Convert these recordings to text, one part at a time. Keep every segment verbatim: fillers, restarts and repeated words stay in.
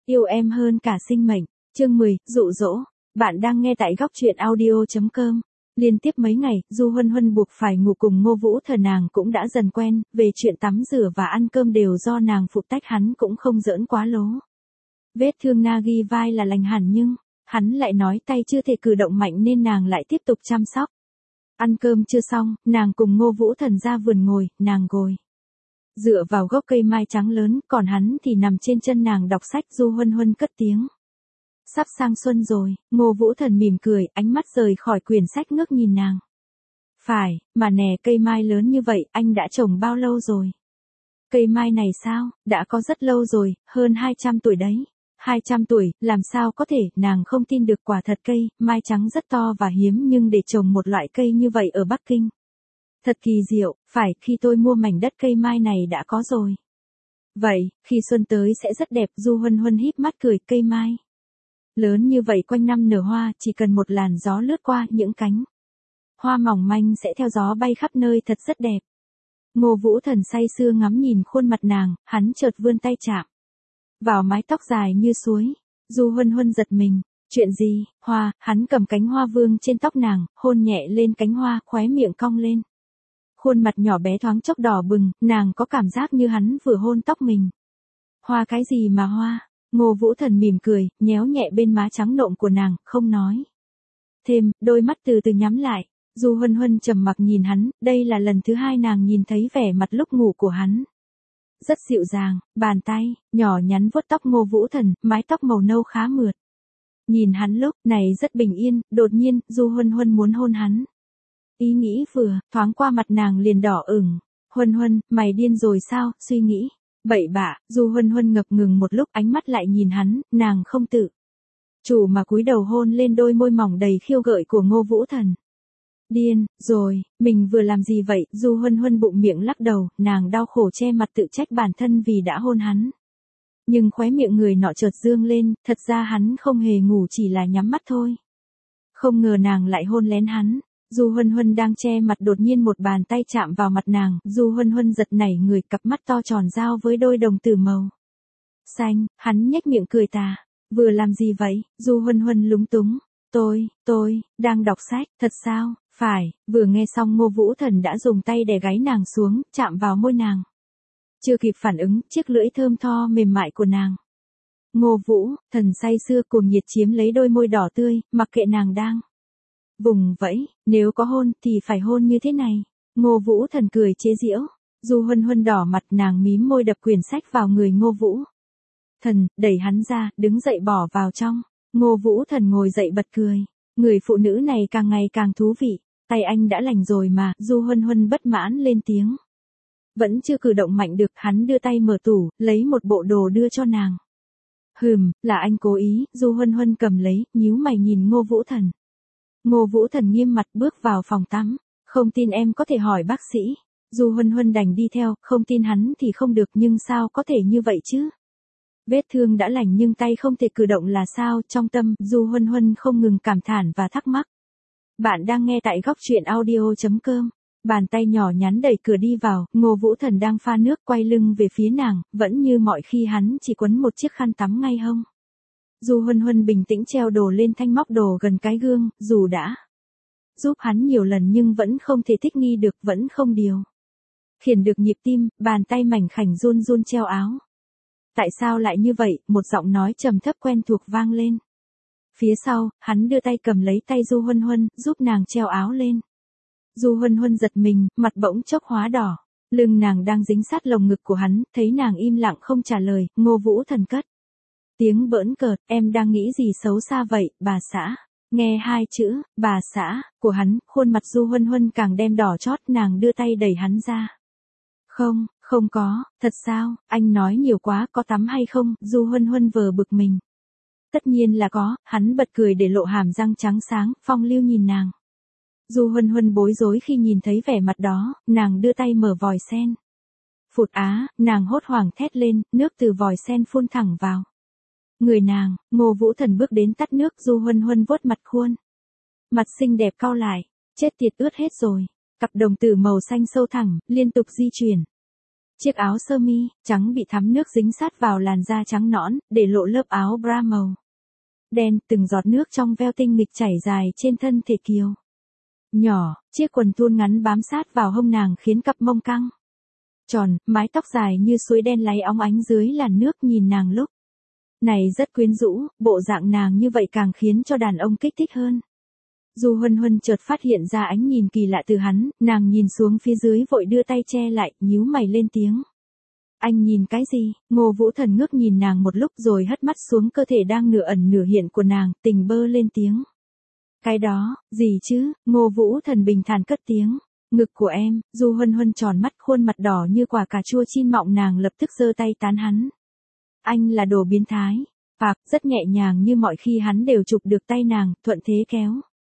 Yêu em hơn cả sinh mệnh. Chương mười, dụ dỗ. Bạn đang nghe tại góc truyện audio chấm com. Liên tiếp mấy ngày, Du Huân Huân buộc phải ngủ cùng Ngô Vũ Thần, nàng cũng đã dần quen, về chuyện tắm rửa và ăn cơm đều do nàng phụ trách, hắn cũng không giỡn quá lố. Vết thương Nagi vai là lành hẳn nhưng, hắn lại nói tay chưa thể cử động mạnh nên nàng lại tiếp tục chăm sóc. Ăn cơm chưa xong, nàng cùng Ngô Vũ Thần ra vườn ngồi, nàng ngồi dựa vào gốc cây mai trắng lớn, còn hắn thì nằm trên chân nàng đọc sách. Du Huân Huân cất tiếng. Sắp sang xuân rồi. Ngô Vũ Thần mỉm cười, ánh mắt rời khỏi quyển sách ngước nhìn nàng. Phải, mà nè, cây mai lớn như vậy, anh đã trồng bao lâu rồi? Cây mai này sao, đã có rất lâu rồi, hơn hai trăm tuổi đấy. hai trăm tuổi, làm sao có thể, nàng không tin được, quả thật cây mai trắng rất to và hiếm, nhưng để trồng một loại cây như vậy ở Bắc Kinh. Thật kỳ diệu, phải, khi tôi mua mảnh đất cây mai này đã có rồi. Vậy, khi xuân tới sẽ rất đẹp. Du Huân Huân híp mắt cười, cây mai lớn như vậy quanh năm nở hoa, chỉ cần một làn gió lướt qua, những cánh hoa mỏng manh sẽ theo gió bay khắp nơi, thật rất đẹp. Ngô Vũ Thần say sưa ngắm nhìn khuôn mặt nàng, hắn chợt vươn tay chạm vào mái tóc dài như suối. Du Huân Huân giật mình. Chuyện gì? Hoa? Hắn cầm cánh hoa vương trên tóc nàng, hôn nhẹ lên cánh hoa, khóe miệng cong lên. Khuôn mặt nhỏ bé thoáng chốc đỏ bừng, nàng có cảm giác như hắn vừa hôn tóc mình. Hoa cái gì mà hoa? Ngô Vũ Thần mỉm cười, nhéo nhẹ bên má trắng nộm của nàng, không nói thêm, đôi mắt từ từ nhắm lại. Du Huân Huân trầm mặc nhìn hắn, đây là lần thứ hai nàng nhìn thấy vẻ mặt lúc ngủ của hắn. Rất dịu dàng, bàn tay nhỏ nhắn vuốt tóc Ngô Vũ Thần, mái tóc màu nâu khá mượt. Nhìn hắn lúc này rất bình yên, đột nhiên, Du Huân Huân muốn hôn hắn. Ý nghĩ vừa thoáng qua mặt nàng liền đỏ ửng. Huân Huân, mày điên rồi sao? Suy nghĩ bậy bạ. Du Huân Huân ngập ngừng một lúc, ánh mắt lại nhìn hắn, nàng không tự chủ mà cúi đầu hôn lên đôi môi mỏng đầy khiêu gợi của Ngô Vũ Thần. Điên rồi, mình vừa làm gì vậy? Du Huân Huân bụng miệng lắc đầu, nàng đau khổ che mặt tự trách bản thân vì đã hôn hắn. Nhưng khóe miệng người nọ chợt dương lên, thật ra hắn không hề ngủ, chỉ là nhắm mắt thôi. Không ngờ nàng lại hôn lén hắn. Du Huân Huân đang che mặt, đột nhiên một bàn tay chạm vào mặt nàng. Du Huân Huân giật nảy người, cặp mắt to tròn dao với đôi đồng tử màu xanh. Hắn nhếch miệng cười tà. Vừa làm gì vậy? Du Huân Huân lúng túng. Tôi, tôi, đang đọc sách. Thật sao? Phải. Vừa nghe xong Ngô Vũ Thần đã dùng tay đè gáy nàng xuống, chạm vào môi nàng. Chưa kịp phản ứng, chiếc lưỡi thơm tho mềm mại của nàng. Ngô Vũ Thần say sưa cuồng nhiệt chiếm lấy đôi môi đỏ tươi, mặc kệ nàng đang vùng vẫy, nếu có hôn thì phải hôn như thế này. Ngô Vũ Thần cười chế giễu. Du Huân Huân đỏ mặt, nàng mím môi đập quyển sách vào người Ngô Vũ Thần, đẩy hắn ra, đứng dậy bỏ vào trong. Ngô Vũ Thần ngồi dậy bật cười. Người phụ nữ này càng ngày càng thú vị. Tay anh đã lành rồi mà. Du Huân Huân bất mãn lên tiếng. Vẫn chưa cử động mạnh được, hắn đưa tay mở tủ, lấy một bộ đồ đưa cho nàng. Hừm, là anh cố ý. Du Huân Huân cầm lấy, nhíu mày nhìn Ngô Vũ Thần. Ngô Vũ Thần nghiêm mặt bước vào phòng tắm. Không tin em có thể hỏi bác sĩ. Du Huân Huân đành đi theo, không tin hắn thì không được, nhưng sao có thể như vậy chứ? Vết thương đã lành nhưng tay không thể cử động là sao? Trong tâm, Du Huân Huân không ngừng cảm thán và thắc mắc. Bạn đang nghe tại góc truyện audio chấm com. Bàn tay nhỏ nhắn đẩy cửa đi vào, Ngô Vũ Thần đang pha nước quay lưng về phía nàng, vẫn như mọi khi hắn chỉ quấn một chiếc khăn tắm ngay hông. Du Huân Huân bình tĩnh treo đồ lên thanh móc đồ gần cái gương, dù đã giúp hắn nhiều lần nhưng vẫn không thể thích nghi được, vẫn không điều khiển được nhịp tim, bàn tay mảnh khảnh run run treo áo. Tại sao lại như vậy? Một giọng nói trầm thấp quen thuộc vang lên. Phía sau, hắn đưa tay cầm lấy tay Du Huân Huân, giúp nàng treo áo lên. Du Huân Huân giật mình, mặt bỗng chốc hóa đỏ. Lưng nàng đang dính sát lồng ngực của hắn, thấy nàng im lặng không trả lời, Ngô Vũ Thần cất tiếng bỡn cợt, em đang nghĩ gì xấu xa vậy, bà xã? Nghe hai chữ, bà xã, của hắn, khuôn mặt Du Huân Huân càng đem đỏ chót, nàng đưa tay đẩy hắn ra. Không, không có, thật sao, anh nói nhiều quá, có tắm hay không? Du Huân Huân vờ bực mình. Tất nhiên là có, hắn bật cười để lộ hàm răng trắng sáng, phong lưu nhìn nàng. Du Huân Huân bối rối khi nhìn thấy vẻ mặt đó, nàng đưa tay mở vòi sen. Phụt á, nàng hốt hoảng thét lên, nước từ vòi sen phun thẳng vào người nàng. Ngô Vũ Thần bước đến tắt nước. Du Huân Huân vuốt mặt khuôn mặt xinh đẹp cau lại. Chết tiệt, ướt hết rồi. Cặp đồng tử màu xanh sâu thẳm, liên tục di chuyển Chiếc áo sơ mi trắng bị thấm nước dính sát vào làn da trắng nõn, để lộ lớp áo bra màu đen, từng giọt nước trong veo tinh nghịch chảy dài trên thân thể kiều nhỏ, chiếc quần thun ngắn bám sát vào hông nàng khiến cặp mông căng tròn, mái tóc dài như suối đen láy óng ánh dưới làn nước nhìn nàng lúc này rất quyến rũ, bộ dạng nàng như vậy càng khiến cho đàn ông kích thích hơn. Du Huân Huân chợt phát hiện ra ánh nhìn kỳ lạ từ hắn, nàng nhìn xuống phía dưới vội đưa tay che lại, nhíu mày lên tiếng. Anh nhìn cái gì? Ngô Vũ Thần ngước nhìn nàng một lúc rồi hất mắt xuống cơ thể đang nửa ẩn nửa hiện của nàng, tình bơ lên tiếng. Cái đó, gì chứ? Ngô Vũ Thần bình thản cất tiếng. Ngực của em. Du Huân Huân tròn mắt, khuôn mặt đỏ như quả cà chua chín mọng, nàng lập tức giơ tay tán hắn. Anh là đồ biến thái. Phạc, rất nhẹ nhàng như mọi khi hắn đều chụp được tay nàng, thuận thế kéo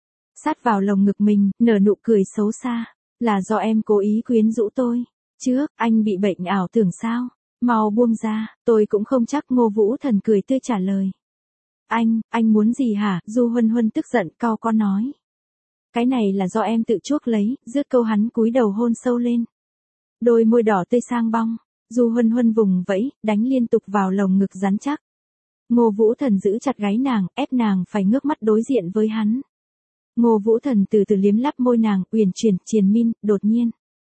sát vào lồng ngực mình, nở nụ cười xấu xa. Là do em cố ý quyến rũ tôi. Trước, anh bị bệnh ảo tưởng sao? Mau buông ra, tôi cũng không chắc. Ngô Vũ Thần cười tươi trả lời. Anh, anh muốn gì hả? Du Huân Huân tức giận cau có nói. Cái này là do em tự chuốc lấy. Dứt câu hắn cúi đầu hôn sâu lên đôi môi đỏ tươi sang bong. Du Huân Huân vùng vẫy, đánh liên tục vào lồng ngực rắn chắc. Ngô Vũ Thần giữ chặt gáy nàng, ép nàng phải ngước mắt đối diện với hắn. Ngô Vũ Thần từ từ liếm lắp môi nàng, uyển chuyển, triền min, đột nhiên.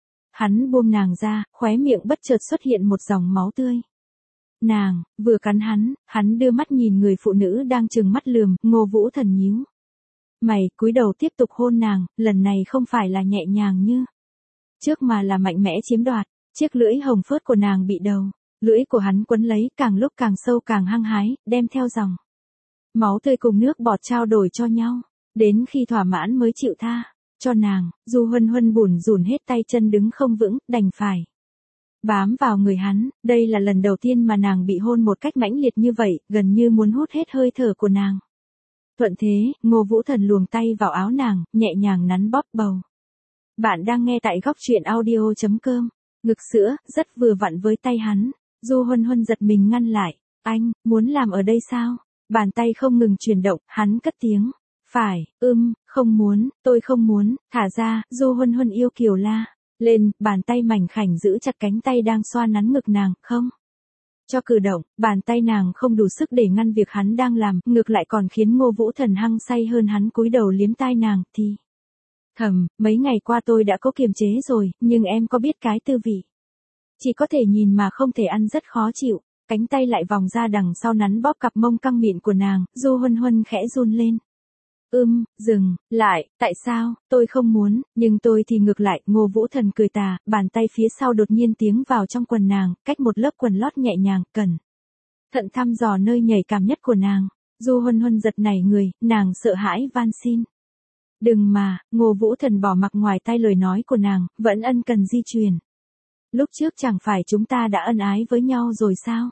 Hắn buông nàng ra, khóe miệng bất chợt xuất hiện một dòng máu tươi. Nàng, vừa cắn hắn, hắn đưa mắt nhìn người phụ nữ đang trừng mắt lườm, Ngô Vũ Thần nhíu mày, cúi đầu tiếp tục hôn nàng, lần này không phải là nhẹ nhàng như trước mà là mạnh mẽ chiếm đoạt. Chiếc lưỡi hồng phớt của nàng bị đầu lưỡi của hắn quấn lấy, càng lúc càng sâu càng hăng hái, đem theo dòng máu tươi cùng nước bọt trao đổi cho nhau, đến khi thỏa mãn mới chịu tha cho nàng. Du Huân Huân bủn rủn hết tay chân đứng không vững, đành phải bám vào người hắn. Đây là lần đầu tiên mà nàng bị hôn một cách mãnh liệt như vậy, gần như muốn hút hết hơi thở của nàng. Thuận thế, Ngô Vũ Thần luồng tay vào áo nàng, nhẹ nhàng nắn bóp bầu. Bạn đang nghe tại góc truyện audio chấm com. Ngực sữa, rất vừa vặn với tay hắn. Du Huân Huân giật mình ngăn lại. Anh, muốn làm ở đây sao? Bàn tay không ngừng chuyển động, hắn cất tiếng. Phải, ưm, không muốn, tôi không muốn, thả ra. Du Huân Huân yêu kiều la lên, bàn tay mảnh khảnh giữ chặt cánh tay đang xoa nắn ngực nàng, không cho cử động. Bàn tay nàng không đủ sức để ngăn việc hắn đang làm, ngược lại còn khiến Ngô Vũ Thần hăng say hơn. Hắn cúi đầu liếm tai nàng, thì thầm, mấy ngày qua tôi đã có kiềm chế rồi, nhưng em có biết cái tư vị chỉ có thể nhìn mà không thể ăn rất khó chịu. Cánh tay lại vòng ra đằng sau nắn bóp cặp mông căng mịn của nàng. Du Huân Huân khẽ run lên. Ưm, dừng lại, tại sao? Tôi không muốn, nhưng tôi thì ngược lại. Ngô Vũ Thần cười tà, bàn tay phía sau đột nhiên tiến vào trong quần nàng, cách một lớp quần lót nhẹ nhàng, cẩn thận thăm dò nơi nhạy cảm nhất của nàng. Du Huân Huân giật nảy người, nàng sợ hãi van xin. Đừng mà. Ngô Vũ Thần bỏ mặc ngoài tai lời nói của nàng, vẫn ân cần di truyền. Lúc trước chẳng phải chúng ta đã ân ái với nhau rồi sao?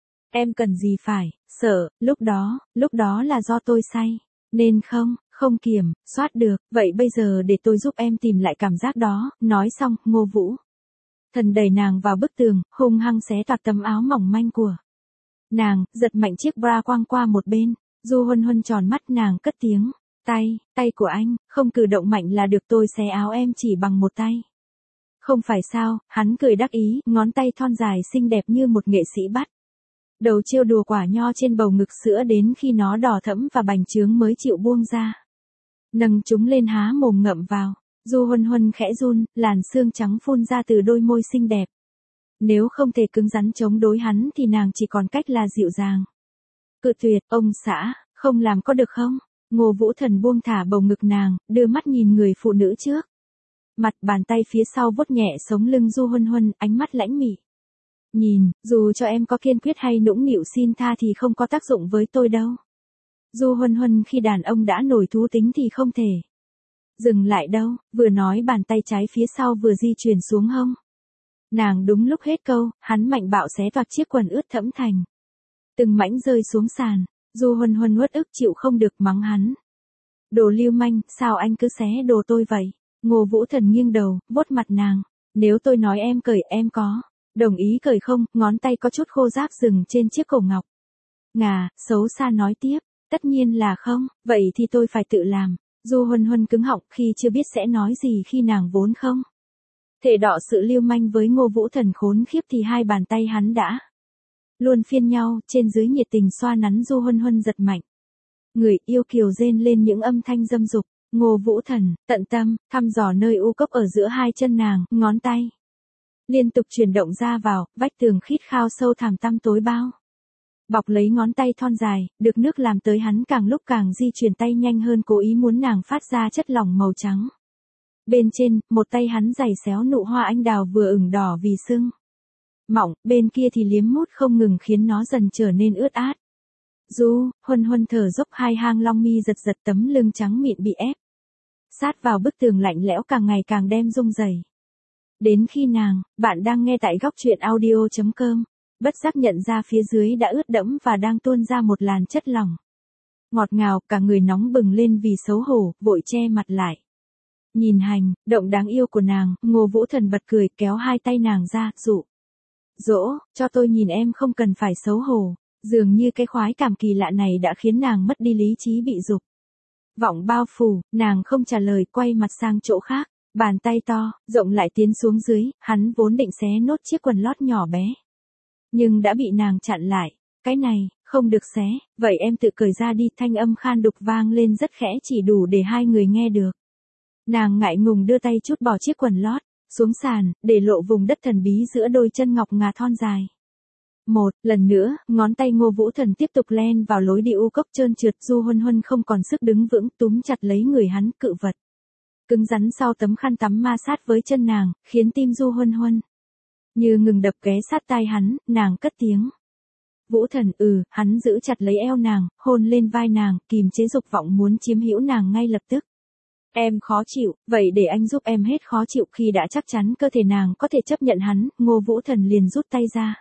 Em cần gì phải sợ? Lúc đó, lúc đó là do tôi say nên không, không kiểm soát được. Vậy bây giờ để tôi giúp em tìm lại cảm giác đó. Nói xong, Ngô Vũ Thần đẩy nàng vào bức tường, hung hăng xé toạc tấm áo mỏng manh của nàng, giật mạnh chiếc bra quăng qua một bên. Du Huân Huân tròn mắt, nàng cất tiếng. Tay, tay của anh, không cử động mạnh là được, tôi xé áo em chỉ bằng một tay. Không phải sao? Hắn cười đắc ý, ngón tay thon dài xinh đẹp như một nghệ sĩ bắt đầu trêu đùa quả nho trên bầu ngực sữa đến khi nó đỏ thẫm và bành trướng mới chịu buông ra. Nâng chúng lên há mồm ngậm vào. Du Huân Huân khẽ run, làn xương trắng phun ra từ đôi môi xinh đẹp. Nếu không thể cứng rắn chống đối hắn thì nàng chỉ còn cách là dịu dàng cự tuyệt. Ông xã, không làm có được không? Ngô Vũ Thần buông thả bầu ngực nàng, đưa mắt nhìn người phụ nữ trước mặt, bàn tay phía sau vuốt nhẹ sống lưng Du Huân Huân, ánh mắt lãnh mị. Nhìn, dù cho em có kiên quyết hay nũng nịu xin tha thì không có tác dụng với tôi đâu. Du Huân Huân khi đàn ông đã nổi thú tính thì không thể dừng lại đâu. Vừa nói bàn tay trái phía sau vừa di chuyển xuống hông nàng. Đúng lúc hết câu, hắn mạnh bạo xé toạc chiếc quần ướt thẫm thành từng mảnh rơi xuống sàn. Du Huân Huân uất ức chịu không được, mắng hắn. Đồ lưu manh, sao anh cứ xé đồ tôi vậy? Ngô Vũ Thần nghiêng đầu, vuốt mặt nàng. Nếu tôi nói em cởi, em có đồng ý cởi không? Ngón tay có chút khô ráp dừng trên chiếc cổ ngọc ngà, xấu xa nói tiếp. Tất nhiên là không, vậy thì tôi phải tự làm. Du Huân Huân cứng họng khi chưa biết sẽ nói gì khi nàng vốn không Thể đọ sự lưu manh với Ngô Vũ Thần khốn khiếp thì hai bàn tay hắn đã luôn phiên nhau, trên dưới nhiệt tình xoa nắn Du Huân Huân giật mạnh. Người yêu kiều rên lên những âm thanh dâm dục, Ngô Vũ Thần, tận tâm, thăm dò nơi u cốc ở giữa hai chân nàng, ngón tay liên tục chuyển động ra vào, vách tường khít khao sâu thẳm tăm tối bao. Bọc lấy ngón tay thon dài, được nước làm tới hắn càng lúc càng di chuyển tay nhanh hơn, cố ý muốn nàng phát ra chất lỏng màu trắng. Bên trên, một tay hắn giày xéo nụ hoa anh đào vừa ửng đỏ vì sưng mỏng, bên kia thì liếm mút không ngừng khiến nó dần trở nên ướt át. Du Huân Huân thở dốc, hai hang long mi giật giật, tấm lưng trắng mịn bị ép sát vào bức tường lạnh lẽo càng ngày càng đem rung rẩy. Đến khi nàng, bạn đang nghe tại góc truyện audio chấm com, bất giác nhận ra phía dưới đã ướt đẫm và đang tuôn ra một làn chất lỏng ngọt ngào, cả người nóng bừng lên vì xấu hổ, vội che mặt lại. Nhìn hành động đáng yêu của nàng, Ngô Vũ Thần bật cười, kéo hai tay nàng ra, dụ dỗ, cho tôi nhìn em, không cần phải xấu hổ. Dường như cái khoái cảm kỳ lạ này đã khiến nàng mất đi lý trí, bị dục vọng bao phủ, nàng không trả lời, quay mặt sang chỗ khác. Bàn tay to, rộng lại tiến xuống dưới, hắn vốn định xé nốt chiếc quần lót nhỏ bé, nhưng đã bị nàng chặn lại. Cái này, không được xé, vậy em tự cởi ra đi, thanh âm khan đục vang lên rất khẽ, chỉ đủ để hai người nghe được. Nàng ngại ngùng đưa tay trút bỏ chiếc quần lót xuống sàn, để lộ vùng đất thần bí giữa đôi chân ngọc ngà thon dài. Một lần nữa, ngón tay Ngô Vũ Thần tiếp tục len vào lối đi u cốc trơn trượt. Du Huân Huân không còn sức đứng vững, túm chặt lấy người hắn, cự vật cứng rắn sau tấm khăn tắm ma sát với chân nàng, khiến tim Du Huân Huân như ngừng đập, ghé sát tai hắn. Nàng cất tiếng: Vũ Thần. Ừ. Hắn giữ chặt lấy eo nàng, hôn lên vai nàng, kìm chế dục vọng muốn chiếm hữu nàng ngay lập tức. Em khó chịu, vậy để anh giúp em hết khó chịu. Khi đã chắc chắn cơ thể nàng có thể chấp nhận hắn, Ngô Vũ Thần liền rút tay ra.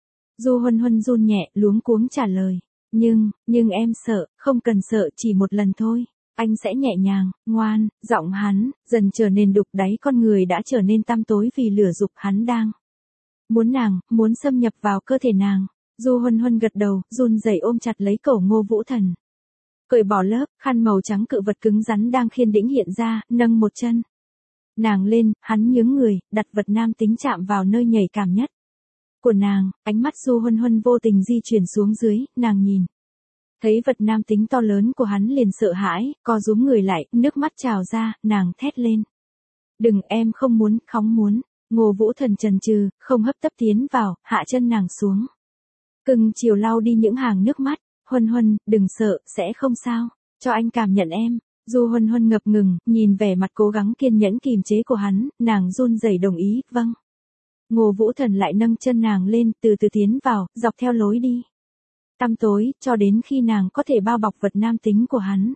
Du Huân Huân run nhẹ, luống cuống trả lời: Nhưng, nhưng em sợ. Không cần sợ, chỉ một lần thôi. Anh sẽ nhẹ nhàng, ngoan. Giọng hắn dần trở nên đục, đáy con người đã trở nên tăm tối vì lửa dục. Hắn đang muốn nàng, muốn xâm nhập vào cơ thể nàng. Du Huân Huân gật đầu, run rẩy ôm chặt lấy cổ Ngô Vũ Thần. Cởi bỏ lớp khăn màu trắng cự vật cứng rắn đang khiên đĩnh hiện ra, nâng một chân nàng lên, hắn nhướng người, đặt vật nam tính chạm vào nơi nhạy cảm nhất của nàng. Ánh mắt Du Huân Huân vô tình di chuyển xuống dưới, nàng nhìn thấy vật nam tính to lớn của hắn liền sợ hãi, co rúm người lại, nước mắt trào ra, nàng thét lên: Đừng, em không muốn, không muốn. Ngô Vũ Thần chần chừ, không hấp tấp tiến vào, hạ chân nàng xuống, cưng chiều lau đi những hàng nước mắt. Huân Huân, đừng sợ, sẽ không sao, cho anh cảm nhận em. Du Huân Huân ngập ngừng, nhìn vẻ mặt cố gắng kiên nhẫn kìm chế của hắn, nàng run rẩy đồng ý, vâng. Ngô Vũ Thần lại nâng chân nàng lên, từ từ tiến vào, dọc theo lối đi tăm tối, cho đến khi nàng có thể bao bọc vật nam tính của hắn.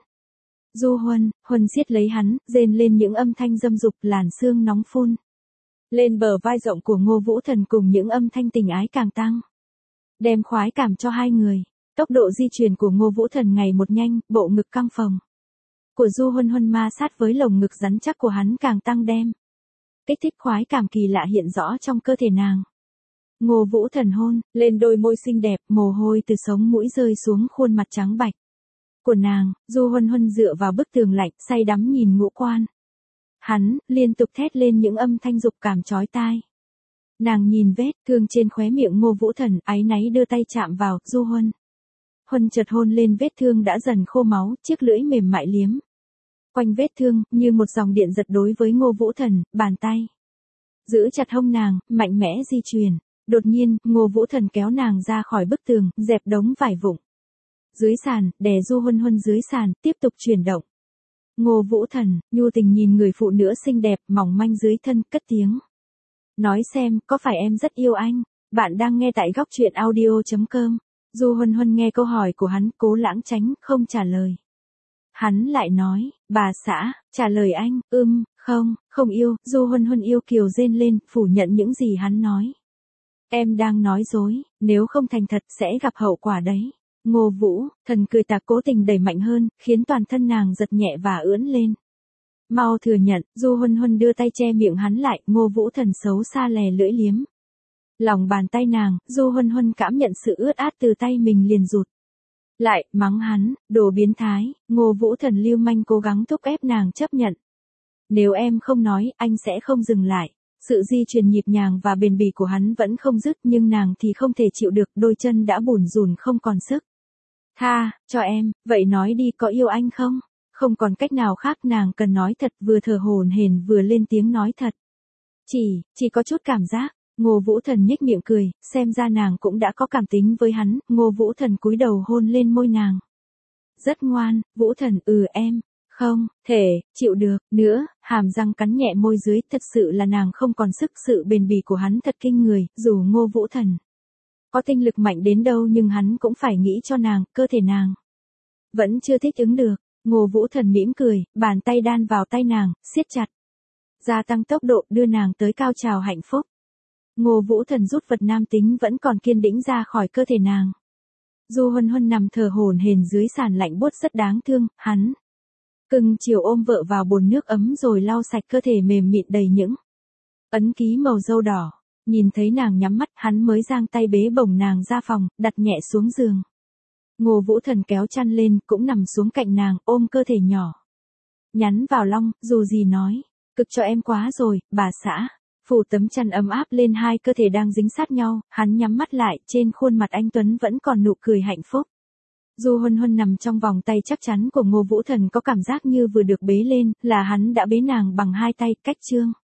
Du Huân Huân siết lấy hắn, rên lên những âm thanh dâm dục, làn xương nóng phun lên bờ vai rộng của Ngô Vũ Thần cùng những âm thanh tình ái càng tăng, đem khoái cảm cho hai người. Tốc độ di chuyển của Ngô Vũ Thần ngày một nhanh, bộ ngực căng phồng của Du Huân Huân ma sát với lồng ngực rắn chắc của hắn càng tăng, đem kích thích khoái cảm kỳ lạ hiện rõ trong cơ thể nàng. Ngô Vũ Thần hôn lên đôi môi xinh đẹp, mồ hôi từ sống mũi rơi xuống khuôn mặt trắng bạch của nàng. Du Huân Huân dựa vào bức tường lạnh, say đắm nhìn ngũ quan hắn, liên tục thét lên những âm thanh dục cảm chói tai. Nàng nhìn vết thương trên khóe miệng Ngô Vũ Thần, áy náy đưa tay chạm vào. Du Huân Huân chợt hôn lên vết thương đã dần khô máu, chiếc lưỡi mềm mại liếm quanh vết thương, như một dòng điện giật đối với Ngô Vũ Thần. Bàn tay giữ chặt hông nàng, mạnh mẽ di chuyển. Đột nhiên, Ngô Vũ Thần kéo nàng ra khỏi bức tường, dẹp đống vải vụn dưới sàn, đè Du Huân Huân dưới sàn, tiếp tục chuyển động. Ngô Vũ Thần nhu tình nhìn người phụ nữ xinh đẹp, mỏng manh dưới thân, cất tiếng: Nói xem, có phải em rất yêu anh? Bạn đang nghe tại góc truyện audio chấm com. Du Huân Huân nghe câu hỏi của hắn, cố lãng tránh, không trả lời. Hắn lại nói: Bà xã, trả lời anh. Ưm, không, không yêu. Du Huân Huân yêu kiều rên lên, phủ nhận những gì hắn nói. Em đang nói dối, nếu không thành thật sẽ gặp hậu quả đấy. Ngô Vũ Thần cười tà, cố tình đẩy mạnh hơn, khiến toàn thân nàng giật nhẹ và ưỡn lên. Mau thừa nhận. Du Huân Huân đưa tay che miệng hắn lại. Ngô Vũ Thần xấu xa lè lưỡi liếm lòng bàn tay nàng. Du Huân Huân cảm nhận sự ướt át từ tay mình liền rụt lại, mắng hắn: Đồ biến thái. Ngô Vũ Thần lưu manh cố gắng thúc ép nàng chấp nhận. Nếu em không nói, anh sẽ không dừng lại. Sự di chuyển nhịp nhàng và bền bỉ của hắn vẫn không dứt nhưng nàng thì không thể chịu được, đôi chân đã bủn rủn không còn sức. Tha, cho em, vậy nói đi có yêu anh không? Không còn cách nào khác nàng cần nói thật, vừa thở hổn hển vừa lên tiếng nói thật. Chỉ, chỉ có chút cảm giác. Ngô Vũ Thần nhếch miệng cười, xem ra nàng cũng đã có cảm tính với hắn. Ngô Vũ Thần cúi đầu hôn lên môi nàng. Rất ngoan, Vũ Thần, ừ em. Không, thể, chịu được, nữa, hàm răng cắn nhẹ môi dưới, thật sự là nàng không còn sức, sự bền bỉ của hắn thật kinh người, dù Ngô Vũ Thần có tinh lực mạnh đến đâu nhưng hắn cũng phải nghĩ cho nàng, cơ thể nàng vẫn chưa thích ứng được. Ngô Vũ Thần mỉm cười, bàn tay đan vào tay nàng, siết chặt. Gia tăng tốc độ đưa nàng tới cao trào hạnh phúc. Ngô Vũ Thần rút vật nam tính vẫn còn kiên đĩnh ra khỏi cơ thể nàng. Du Huân Huân nằm thở hổn hển dưới sàn lạnh buốt rất đáng thương, hắn cưng chiều ôm vợ vào bồn nước ấm rồi lau sạch cơ thể mềm mịn đầy những ấn ký màu dâu đỏ. Nhìn thấy nàng nhắm mắt, hắn mới giang tay bế bổng nàng ra phòng, đặt nhẹ xuống giường. Ngô Vũ Thần kéo chăn lên, cũng nằm xuống cạnh nàng, ôm cơ thể nhỏ nhắn vào long, dù gì nói, cực cho em quá rồi, bà xã. Phủ tấm chăn ấm áp lên hai cơ thể đang dính sát nhau, hắn nhắm mắt lại, trên khuôn mặt anh tuấn vẫn còn nụ cười hạnh phúc. Du Huân Huân nằm trong vòng tay chắc chắn của Ngô Vũ Thần có cảm giác như vừa được bế lên, là hắn đã bế nàng bằng hai tay, cách chương.